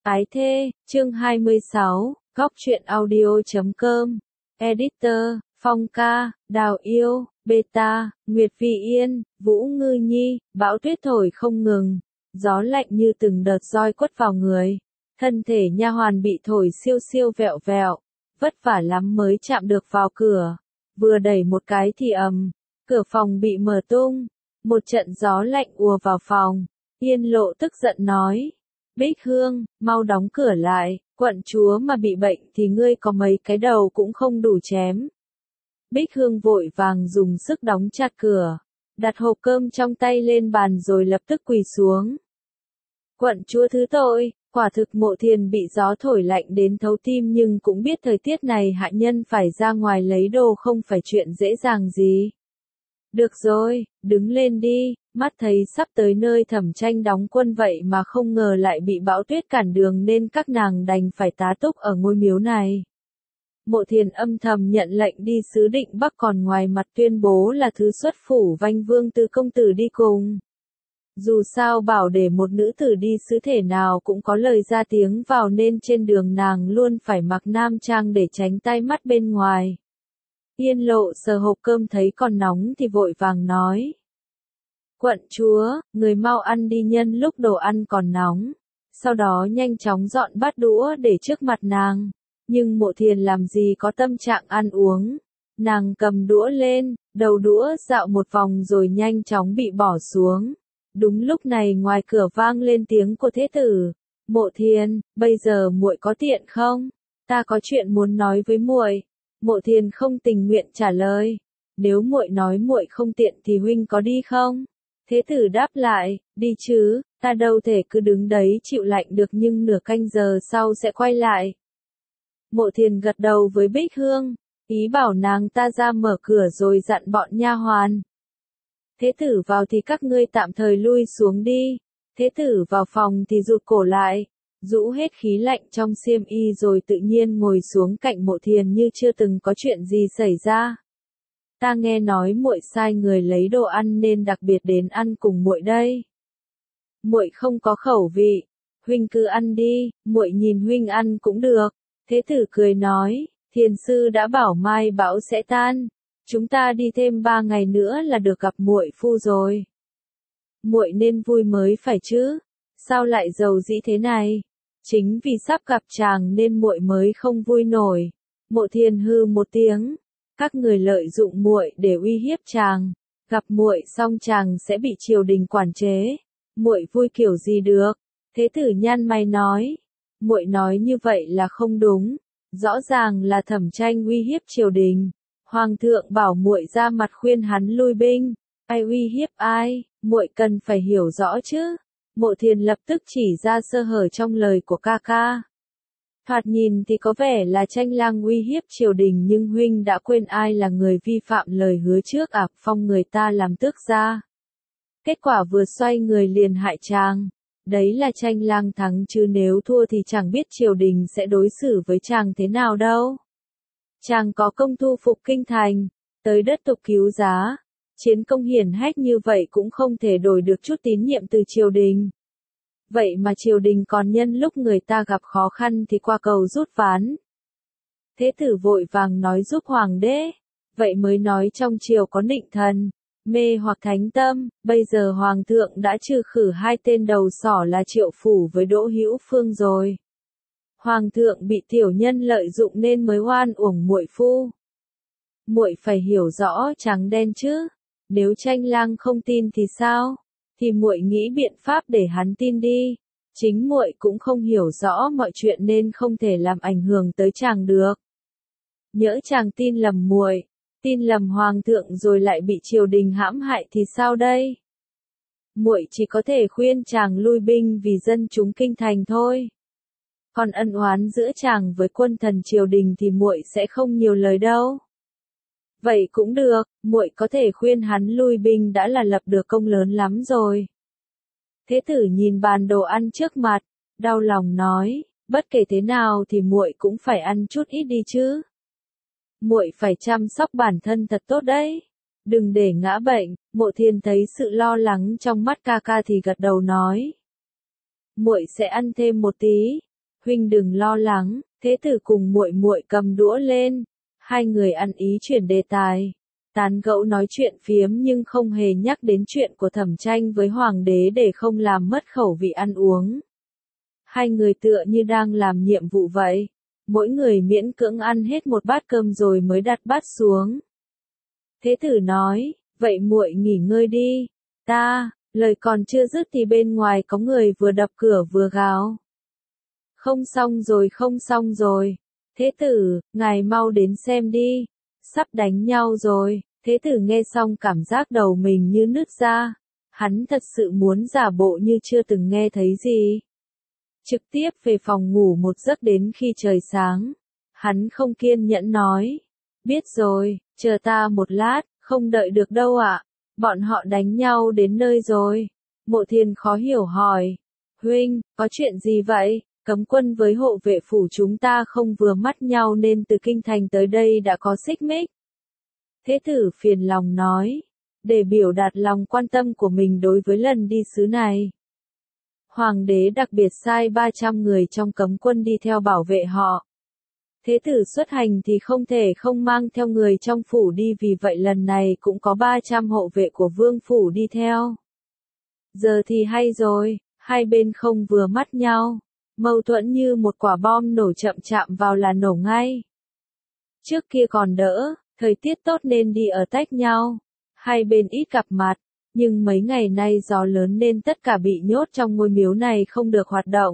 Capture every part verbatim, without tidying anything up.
Ái thê, chương hai mươi sáu, góc truyện audio chấm com, editor, Phong ca, Đào yêu, Beta, Nguyệt Vi Yên, Vũ Ngư Nhi, bão tuyết thổi không ngừng, gió lạnh như từng đợt roi quất vào người, thân thể nha hoàn bị thổi siêu siêu vẹo vẹo, vất vả lắm mới chạm được vào cửa, vừa đẩy một cái thì ầm, cửa phòng bị mở tung, một trận gió lạnh ùa vào phòng, Yên Lộ tức giận nói. Bích Hương, mau đóng cửa lại, quận chúa mà bị bệnh thì ngươi có mấy cái đầu cũng không đủ chém. Bích Hương vội vàng dùng sức đóng chặt cửa, đặt hộp cơm trong tay lên bàn rồi lập tức quỳ xuống. Quận chúa thứ tội, quả thực Mộ Thiền bị gió thổi lạnh đến thấu tim nhưng cũng biết thời tiết này hạ nhân phải ra ngoài lấy đồ không phải chuyện dễ dàng gì. Được rồi, đứng lên đi, mắt thấy sắp tới nơi Thẩm Tranh đóng quân vậy mà không ngờ lại bị bão tuyết cản đường nên các nàng đành phải tá túc ở ngôi miếu này. Mộ Thiền âm thầm nhận lệnh đi sứ Định Bắc còn ngoài mặt tuyên bố là thứ xuất phủ Vanh Vương Tư công tử đi cùng. Dù sao bảo để một nữ tử đi sứ thể nào cũng có lời ra tiếng vào nên trên đường nàng luôn phải mặc nam trang để tránh tai mắt bên ngoài. Yên Lộ sờ hộp cơm thấy còn nóng thì vội vàng nói. Quận chúa, người mau ăn đi nhân lúc đồ ăn còn nóng. Sau đó nhanh chóng dọn bát đũa để trước mặt nàng. Nhưng Mộ Thiền làm gì có tâm trạng ăn uống. Nàng cầm đũa lên, đầu đũa dạo một vòng rồi nhanh chóng bị bỏ xuống. Đúng lúc này ngoài cửa vang lên tiếng của thế tử. Mộ Thiền, bây giờ muội có tiện không? Ta có chuyện muốn nói với muội. Mộ Thiền không tình nguyện trả lời. Nếu muội nói muội không tiện thì huynh có đi không? Thế tử đáp lại, đi chứ, ta đâu thể cứ đứng đấy chịu lạnh được nhưng nửa canh giờ sau sẽ quay lại. Mộ Thiền gật đầu với Bích Hương, ý bảo nàng ta ra mở cửa rồi dặn bọn nha hoàn. Thế tử vào thì các ngươi tạm thời lui xuống đi. Thế tử vào phòng thì rụt cổ lại, rũ hết khí lạnh trong xiêm y rồi tự nhiên ngồi xuống cạnh Mộ Thiền như chưa từng có chuyện gì xảy ra. Ta nghe nói muội sai người lấy đồ ăn nên đặc biệt đến ăn cùng muội đây. Muội không có khẩu vị, huynh cứ ăn đi, muội nhìn huynh ăn cũng được. Thế tử cười nói, Thiền sư đã bảo mai bão sẽ tan, chúng ta đi thêm ba ngày nữa là được gặp muội phu rồi. Muội nên vui mới phải chứ, sao lại giàu dĩ thế này? Chính vì sắp gặp chàng nên muội mới không vui nổi. Mộ Thiền hư một tiếng. Các người lợi dụng muội để uy hiếp chàng, gặp muội xong chàng sẽ bị triều đình quản chế. Muội vui kiểu gì được? Thế tử nhăn mày nói, muội nói như vậy là không đúng, rõ ràng là Thẩm Tranh uy hiếp triều đình. Hoàng thượng bảo muội ra mặt khuyên hắn lui binh, ai uy hiếp ai, muội cần phải hiểu rõ chứ. Mộ Thiền lập tức chỉ ra sơ hở trong lời của ca ca. Thoạt nhìn thì có vẻ là Tranh lang uy hiếp triều đình nhưng huynh đã quên ai là người vi phạm lời hứa trước ạp phong người ta làm tước gia. Kết quả vừa xoay người liền hại chàng. Đấy là Tranh lang thắng chứ nếu thua thì chẳng biết triều đình sẽ đối xử với chàng thế nào đâu. Chàng có công thu phục kinh thành, tới đất tục cứu giá. Chiến công hiển hách như vậy cũng không thể đổi được chút tín nhiệm từ triều đình. Vậy mà triều đình còn nhân lúc người ta gặp khó khăn thì qua cầu rút ván. Thế tử vội vàng nói giúp hoàng đế, vậy mới nói trong triều có nịnh thần, mê hoặc thánh tâm, bây giờ hoàng thượng đã trừ khử hai tên đầu sỏ là Triệu Phủ với Đỗ Hữu Phương rồi. Hoàng thượng bị tiểu nhân lợi dụng nên mới oan uổng muội phu. Muội phải hiểu rõ trắng đen chứ, nếu Tranh lang không tin thì sao? Thì muội nghĩ biện pháp để hắn tin đi. Chính muội cũng không hiểu rõ mọi chuyện nên không thể làm ảnh hưởng tới chàng được. Nhỡ chàng tin lầm muội, tin lầm hoàng thượng rồi lại bị triều đình hãm hại thì sao đây? Muội chỉ có thể khuyên chàng lui binh vì dân chúng kinh thành thôi. Còn ân oán giữa chàng với quân thần triều đình thì muội sẽ không nhiều lời đâu. Vậy cũng được, muội có thể khuyên hắn lui binh đã là lập được công lớn lắm rồi. Thế tử nhìn bàn đồ ăn trước mặt, đau lòng nói, bất kể thế nào thì muội cũng phải ăn chút ít đi chứ. Muội phải chăm sóc bản thân thật tốt đấy, đừng để ngã bệnh. Mộ Thiền thấy sự lo lắng trong mắt ca ca thì gật đầu nói, muội sẽ ăn thêm một tí, huynh đừng lo lắng, thế tử cùng muội muội cầm đũa lên, hai người ăn ý chuyển đề tài, tán gẫu nói chuyện phiếm nhưng không hề nhắc đến chuyện của Thẩm Tranh với hoàng đế để không làm mất khẩu vị ăn uống. Hai người tựa như đang làm nhiệm vụ vậy, mỗi người miễn cưỡng ăn hết một bát cơm rồi mới đặt bát xuống. Thế tử nói, vậy muội nghỉ ngơi đi, ta, lời còn chưa dứt thì bên ngoài có người vừa đập cửa vừa gào. Không xong rồi không xong rồi, thế tử, ngài mau đến xem đi, sắp đánh nhau rồi, thế tử nghe xong cảm giác đầu mình như nứt ra, hắn thật sự muốn giả bộ như chưa từng nghe thấy gì. Trực tiếp về phòng ngủ một giấc đến khi trời sáng, hắn không kiên nhẫn nói, biết rồi, chờ ta một lát, không đợi được đâu ạ, bọn họ đánh nhau đến nơi rồi. Mộ Thiên khó hiểu hỏi, huynh, có chuyện gì vậy? Cấm quân với hộ vệ phủ chúng ta không vừa mắt nhau nên từ kinh thành tới đây đã có xích mích. Thế tử phiền lòng nói, để biểu đạt lòng quan tâm của mình đối với lần đi sứ này. Hoàng đế đặc biệt sai ba trăm người trong cấm quân đi theo bảo vệ họ. Thế tử xuất hành thì không thể không mang theo người trong phủ đi, vì vậy lần này cũng có ba trăm hộ vệ của vương phủ đi theo. Giờ thì hay rồi, hai bên không vừa mắt nhau. Mâu thuẫn như một quả bom nổ, chậm chạm vào là nổ ngay. Trước kia còn đỡ, thời tiết tốt nên đi ở tách nhau. Hai bên ít gặp mặt, nhưng mấy ngày nay gió lớn nên tất cả bị nhốt trong ngôi miếu này không được hoạt động.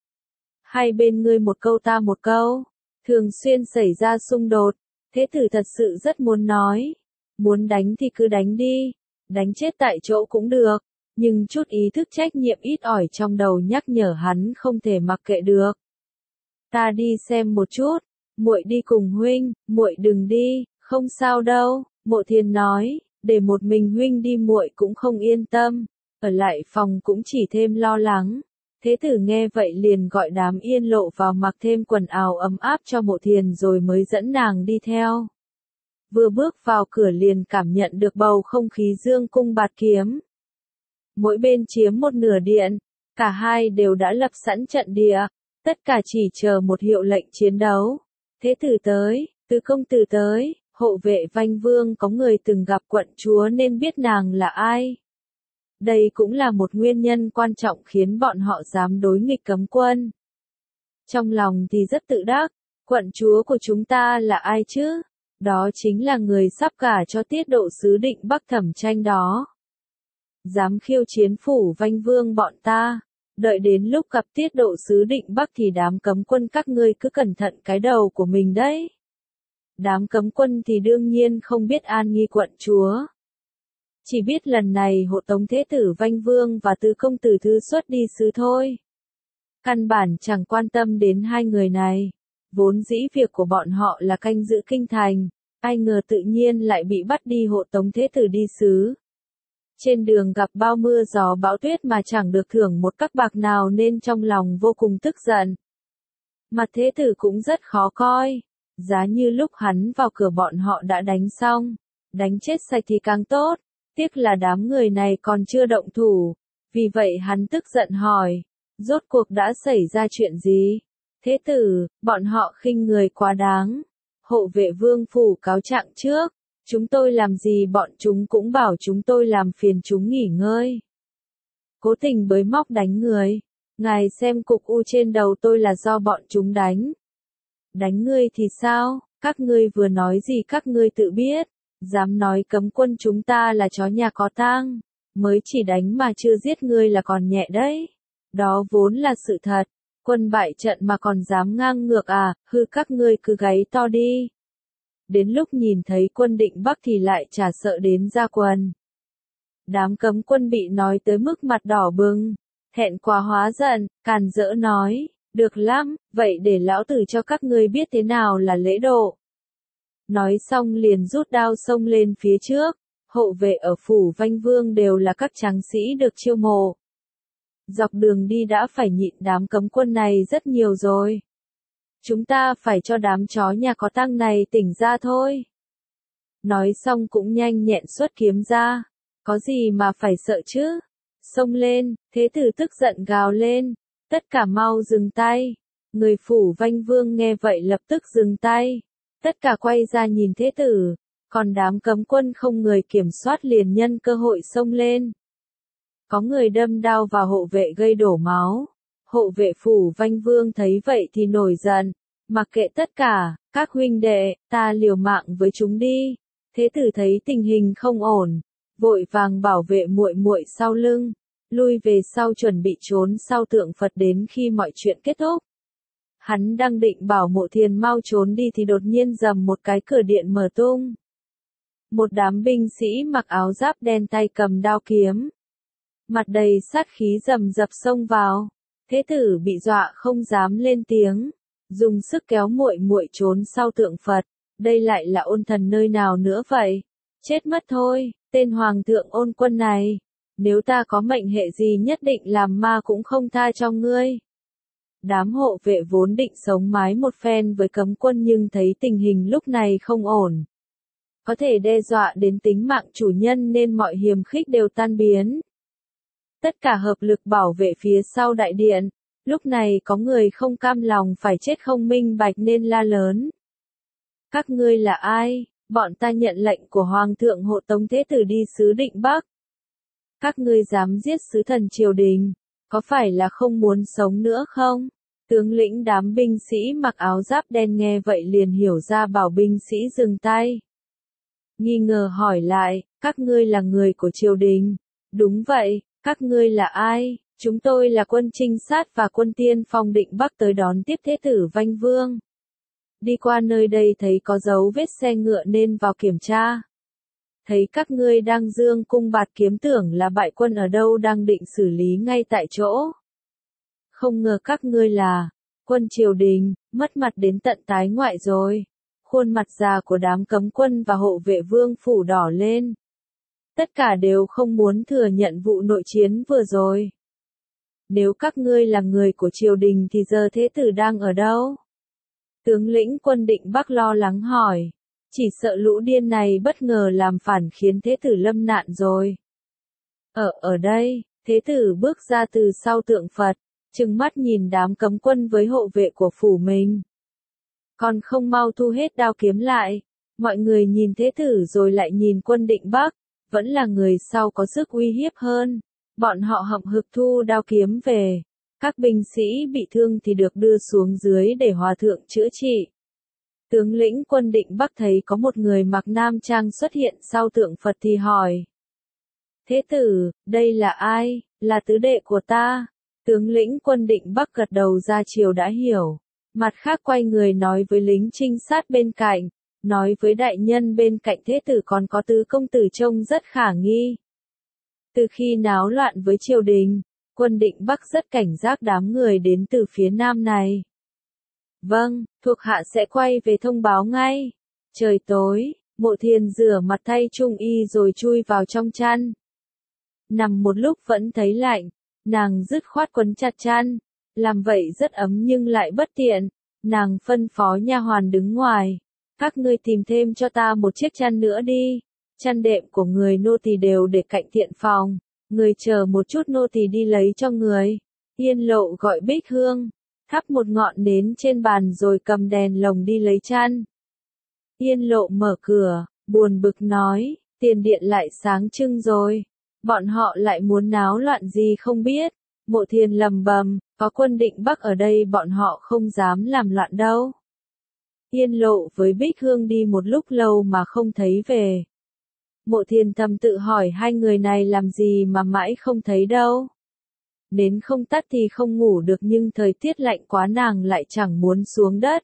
Hai bên ngươi một câu ta một câu, thường xuyên xảy ra xung đột. Thế tử thật sự rất muốn nói, muốn đánh thì cứ đánh đi, đánh chết tại chỗ cũng được. Nhưng chút ý thức trách nhiệm ít ỏi trong đầu nhắc nhở hắn không thể mặc kệ được. Ta đi xem một chút, muội đi cùng huynh, muội đừng đi, không sao đâu, Mộ Thiên nói, để một mình huynh đi muội cũng không yên tâm, ở lại phòng cũng chỉ thêm lo lắng. Thế tử nghe vậy liền gọi đám Yên Lộ vào mặc thêm quần áo ấm áp cho Mộ Thiên rồi mới dẫn nàng đi theo. Vừa bước vào cửa liền cảm nhận được bầu không khí dương cung bạt kiếm. Mỗi bên chiếm một nửa điện, cả hai đều đã lập sẵn trận địa, tất cả chỉ chờ một hiệu lệnh chiến đấu. Thế tử tới, Tứ công tử tới, hộ vệ Vanh Vương có người từng gặp quận chúa nên biết nàng là ai. Đây cũng là một nguyên nhân quan trọng khiến bọn họ dám đối nghịch cấm quân. Trong lòng thì rất tự đắc, quận chúa của chúng ta là ai chứ? Đó chính là người sắp gả cho tiết độ sứ Định Bắc Thẩm Tranh đó. Dám khiêu chiến phủ Vanh Vương bọn ta, đợi đến lúc gặp tiết độ sứ Định Bắc thì đám cấm quân các ngươi cứ cẩn thận cái đầu của mình đấy. Đám cấm quân thì đương nhiên không biết an nghi quận chúa. Chỉ biết lần này hộ tống thế tử Vanh Vương và tứ công tử thư xuất đi sứ thôi. Căn bản chẳng quan tâm đến hai người này. Vốn dĩ việc của bọn họ là canh giữ kinh thành, ai ngờ tự nhiên lại bị bắt đi hộ tống thế tử đi sứ. Trên đường gặp bao mưa gió bão tuyết mà chẳng được thưởng một các bạc nào nên trong lòng vô cùng tức giận. Mặt thế tử cũng rất khó coi, giá như lúc hắn vào cửa bọn họ đã đánh xong, đánh chết sạch thì càng tốt, tiếc là đám người này còn chưa động thủ, vì vậy hắn tức giận hỏi, rốt cuộc đã xảy ra chuyện gì? Thế tử, bọn họ khinh người quá đáng, hộ vệ vương phủ cáo trạng trước. Chúng tôi làm gì bọn chúng cũng bảo chúng tôi làm phiền chúng nghỉ ngơi. Cố tình bới móc đánh người. Ngài xem cục u trên đầu tôi là do bọn chúng đánh. Đánh ngươi thì sao? Các ngươi vừa nói gì các ngươi tự biết. Dám nói cấm quân chúng ta là chó nhà có tang. Mới chỉ đánh mà chưa giết ngươi là còn nhẹ đấy. Đó vốn là sự thật. Quân bại trận mà còn dám ngang ngược à, hư các ngươi cứ gáy to đi. Đến lúc nhìn thấy quân Định Bắc thì lại chả sợ đến ra quần. Đám cấm quân bị nói tới mức mặt đỏ bừng, thẹn quá hóa giận, càn rỡ nói, được lắm, vậy để lão tử cho các ngươi biết thế nào là lễ độ. Nói xong liền rút đao xông lên phía trước, hộ vệ ở phủ Vanh Vương đều là các tráng sĩ được chiêu mộ. Dọc đường đi đã phải nhịn đám cấm quân này rất nhiều rồi. Chúng ta phải cho đám chó nhà có tang này tỉnh ra thôi. Nói xong cũng nhanh nhẹn xuất kiếm ra. Có gì mà phải sợ chứ? Xông lên, thế tử tức giận gào lên. Tất cả mau dừng tay. Người phủ Vanh Vương nghe vậy lập tức dừng tay. Tất cả quay ra nhìn thế tử, còn đám cấm quân không người kiểm soát liền nhân cơ hội xông lên. Có người đâm đao vào hộ vệ gây đổ máu. Hộ vệ phủ Vanh Vương thấy vậy thì nổi giận, mặc kệ tất cả, các huynh đệ, ta liều mạng với chúng đi. Thế tử thấy tình hình không ổn, vội vàng bảo vệ muội muội sau lưng, lui về sau chuẩn bị trốn sau tượng Phật đến khi mọi chuyện kết thúc. Hắn đang định bảo Mộ Thiền mau trốn đi thì đột nhiên rầm một cái cửa điện mở tung. Một đám binh sĩ mặc áo giáp đen tay cầm đao kiếm, mặt đầy sát khí rầm rập xông vào. Thế tử bị dọa không dám lên tiếng, dùng sức kéo muội muội trốn sau tượng Phật. Đây lại là Ôn Thần nơi nào nữa vậy? Chết mất thôi, tên hoàng thượng Ôn Quân này, nếu ta có mệnh hệ gì nhất định làm ma cũng không tha cho ngươi. Đám hộ vệ vốn định sống mái một phen với cấm quân nhưng thấy tình hình lúc này không ổn, có thể đe dọa đến tính mạng chủ nhân nên mọi hiềm khích đều tan biến. Tất cả hợp lực bảo vệ phía sau đại điện. Lúc này có người không cam lòng phải chết không minh bạch nên la lớn. Các ngươi là ai? Bọn ta nhận lệnh của Hoàng thượng hộ tống thế tử đi xứ Định Bắc. Các ngươi dám giết sứ thần triều đình, có phải là không muốn sống nữa không? Tướng lĩnh đám binh sĩ mặc áo giáp đen nghe vậy liền hiểu ra bảo binh sĩ dừng tay. Nghi ngờ hỏi lại, các ngươi là người của triều đình? Đúng vậy, các ngươi là ai? Chúng tôi là quân trinh sát và quân tiên phong Định Bắc tới đón tiếp thế tử Vanh Vương. Đi qua nơi đây thấy có dấu vết xe ngựa nên vào kiểm tra. Thấy các ngươi đang dương cung bạt kiếm tưởng là bại quân ở đâu đang định xử lý ngay tại chỗ. Không ngờ các ngươi là quân triều đình, mất mặt đến tận tái ngoại rồi. Khuôn mặt già của đám cấm quân và hộ vệ vương phủ đỏ lên. Tất cả đều không muốn thừa nhận vụ nội chiến vừa rồi. Nếu các ngươi là người của triều đình thì giờ thế tử đang ở đâu? Tướng lĩnh quân Định Bắc lo lắng hỏi. Chỉ sợ lũ điên này bất ngờ làm phản khiến thế tử lâm nạn rồi. Ở ở đây, thế tử bước ra từ sau tượng Phật, trừng mắt nhìn đám cấm quân với hộ vệ của phủ mình. Còn không mau thu hết đao kiếm lại. Mọi người nhìn thế tử rồi lại nhìn quân Định Bắc, vẫn là người sau có sức uy hiếp hơn. Bọn họ hậm hực thu đao kiếm về. Các binh sĩ bị thương thì được đưa xuống dưới để hòa thượng chữa trị. Tướng lĩnh quân Định Bắc thấy có một người mặc nam trang xuất hiện sau tượng Phật thì hỏi. Thế tử, đây là ai? Là tứ đệ của ta. Tướng lĩnh quân Định Bắc gật đầu ra chiều đã hiểu. Mặt khác quay người nói với lính trinh sát bên cạnh. Nói với đại nhân bên cạnh thế tử còn có tứ công tử trông rất khả nghi. Từ khi náo loạn với triều đình, quân Định Bắc rất cảnh giác đám người đến từ phía nam này. Vâng, thuộc hạ sẽ quay về thông báo ngay. Trời tối, Mộ Thiền rửa mặt thay trung y rồi chui vào trong chăn. Nằm một lúc vẫn thấy lạnh, nàng dứt khoát quấn chặt chăn. Làm vậy rất ấm nhưng lại bất tiện, nàng phân phó nha hoàn đứng ngoài. Các ngươi tìm thêm cho ta một chiếc chăn nữa đi. Chăn đệm của người nô tỳ đều để cạnh thiện phòng. Người chờ một chút nô tỳ đi lấy cho người. Yên Lộ gọi Bích Hương, thắp một ngọn nến trên bàn rồi cầm đèn lồng đi lấy chăn. Yên Lộ mở cửa, buồn bực nói, tiền điện lại sáng trưng rồi. Bọn họ lại muốn náo loạn gì không biết. Mộ Thiền lầm bầm, có quân Định Bắc ở đây bọn họ không dám làm loạn đâu. Yên Lộ với Bích Hương đi một lúc lâu mà không thấy về. Mộ Thiền thầm tự hỏi hai người này làm gì mà mãi không thấy đâu. Nến không tắt thì không ngủ được nhưng thời tiết lạnh quá nàng lại chẳng muốn xuống đất.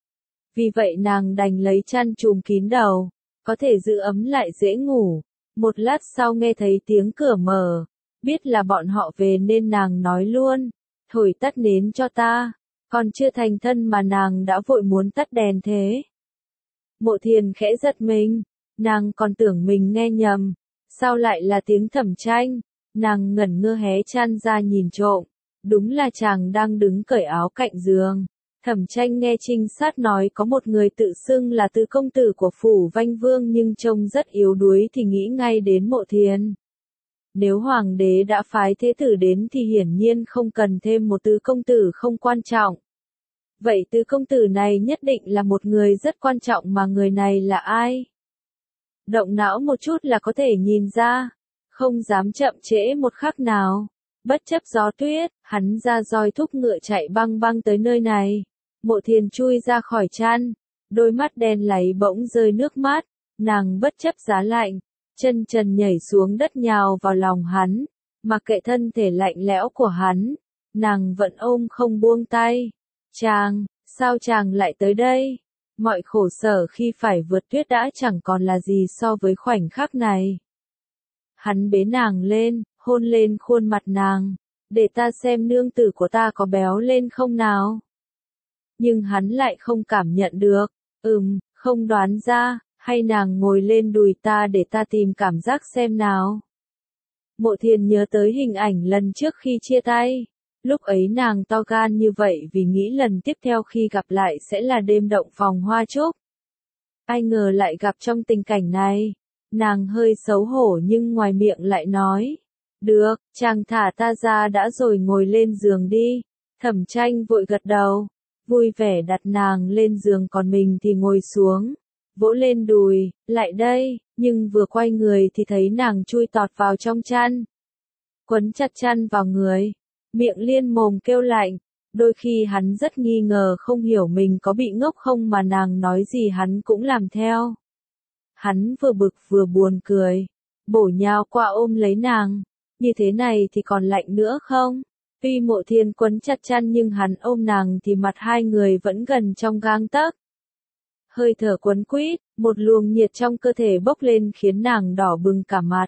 Vì vậy nàng đành lấy chăn trùm kín đầu, có thể giữ ấm lại dễ ngủ. Một lát sau nghe thấy tiếng cửa mở, biết là bọn họ về nên nàng nói luôn, thổi tắt nến cho ta. Còn chưa thành thân mà nàng đã vội muốn tắt đèn thế. Mộ Thiền khẽ giật mình, nàng còn tưởng mình nghe nhầm, sao lại là tiếng Thẩm Tranh. Nàng ngẩn ngơ hé chăn ra nhìn trộm, đúng là chàng đang đứng cởi áo cạnh giường. Thẩm Tranh nghe trinh sát nói có một người tự xưng là tứ công tử của phủ Vanh Vương nhưng trông rất yếu đuối thì nghĩ ngay đến Mộ Thiền. Nếu hoàng đế đã phái thế tử đến thì hiển nhiên không cần thêm một tứ công tử không quan trọng. Vậy tứ công tử này nhất định là một người rất quan trọng mà người này là ai? Động não một chút là có thể nhìn ra, không dám chậm trễ một khắc nào. Bất chấp gió tuyết, hắn ra roi thúc ngựa chạy băng băng tới nơi này. Mộ Thiền chui ra khỏi chăn, đôi mắt đen láy bỗng rơi nước mắt, nàng bất chấp giá lạnh, chân trần nhảy xuống đất nhào vào lòng hắn, mặc kệ thân thể lạnh lẽo của hắn, nàng vẫn ôm không buông tay. Chàng, sao chàng lại tới đây? Mọi khổ sở khi phải vượt tuyết đã chẳng còn là gì so với khoảnh khắc này. Hắn bế nàng lên, hôn lên khuôn mặt nàng, để ta xem nương tử của ta có béo lên không nào. Nhưng hắn lại không cảm nhận được, ừm, không đoán ra, hay nàng ngồi lên đùi ta để ta tìm cảm giác xem nào. Mộ Thiền nhớ tới hình ảnh lần trước khi chia tay, lúc ấy nàng to gan như vậy vì nghĩ lần tiếp theo khi gặp lại sẽ là đêm động phòng hoa trúc. Ai ngờ lại gặp trong tình cảnh này, nàng hơi xấu hổ nhưng ngoài miệng lại nói, được, chàng thả ta ra đã rồi ngồi lên giường đi. Thẩm Tranh vội gật đầu, vui vẻ đặt nàng lên giường còn mình thì ngồi xuống, vỗ lên đùi, lại đây, nhưng vừa quay người thì thấy nàng chui tọt vào trong chăn. Quấn chặt chăn vào người, miệng liên mồm kêu lạnh, đôi khi hắn rất nghi ngờ không hiểu mình có bị ngốc không mà nàng nói gì hắn cũng làm theo. Hắn vừa bực vừa buồn cười, bổ nhào qua ôm lấy nàng, như thế này thì còn lạnh nữa không? Tuy Mộ Thiền quấn chặt chăn nhưng hắn ôm nàng thì mặt hai người vẫn gần trong gang tấc. Hơi thở quấn quýt, một luồng nhiệt trong cơ thể bốc lên khiến nàng đỏ bừng cả mặt.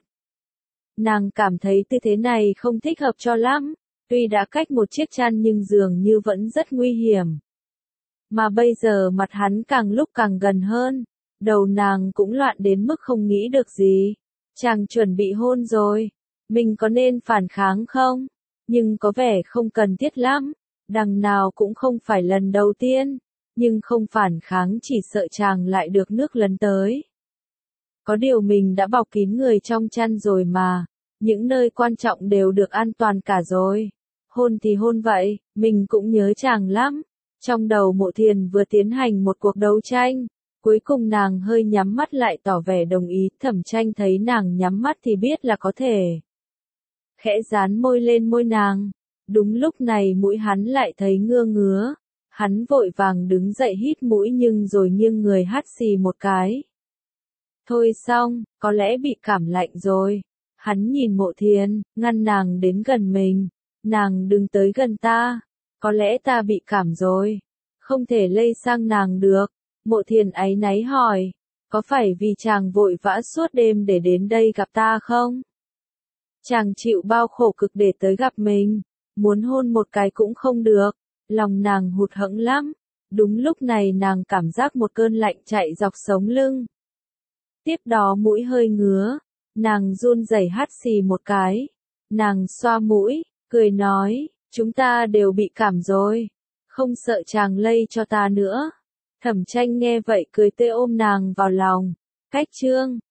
Nàng cảm thấy tư thế này không thích hợp cho lắm, tuy đã cách một chiếc chăn nhưng dường như vẫn rất nguy hiểm. Mà bây giờ mặt hắn càng lúc càng gần hơn, đầu nàng cũng loạn đến mức không nghĩ được gì. Chàng chuẩn bị hôn rồi, mình có nên phản kháng không? Nhưng có vẻ không cần thiết lắm, đằng nào cũng không phải lần đầu tiên, nhưng không phản kháng chỉ sợ chàng lại được nước lấn tới. Có điều mình đã bọc kín người trong chăn rồi mà, những nơi quan trọng đều được an toàn cả rồi. Hôn thì hôn vậy, mình cũng nhớ chàng lắm. Trong đầu Mộ Thiền vừa tiến hành một cuộc đấu tranh, cuối cùng nàng hơi nhắm mắt lại tỏ vẻ đồng ý. Thẩm Tranh thấy nàng nhắm mắt thì biết là có thể. Khẽ dán môi lên môi nàng, đúng lúc này mũi hắn lại thấy ngưa ngứa, hắn vội vàng đứng dậy hít mũi nhưng rồi nghiêng người hắt xì một cái. Thôi xong, có lẽ bị cảm lạnh rồi. Hắn nhìn Mộ Thiền, ngăn nàng đến gần mình, nàng đừng tới gần ta, có lẽ ta bị cảm rồi, không thể lây sang nàng được. Mộ Thiền áy náy hỏi, có phải vì chàng vội vã suốt đêm để đến đây gặp ta không? Chàng chịu bao khổ cực để tới gặp mình, muốn hôn một cái cũng không được, lòng nàng hụt hẫng lắm. Đúng lúc này nàng cảm giác một cơn lạnh chạy dọc sống lưng. Tiếp đó mũi hơi ngứa, nàng run rẩy hắt xì một cái, nàng xoa mũi, cười nói, chúng ta đều bị cảm rồi, không sợ chàng lây cho ta nữa. Thẩm Tranh nghe vậy cười tươi ôm nàng vào lòng, cách chương.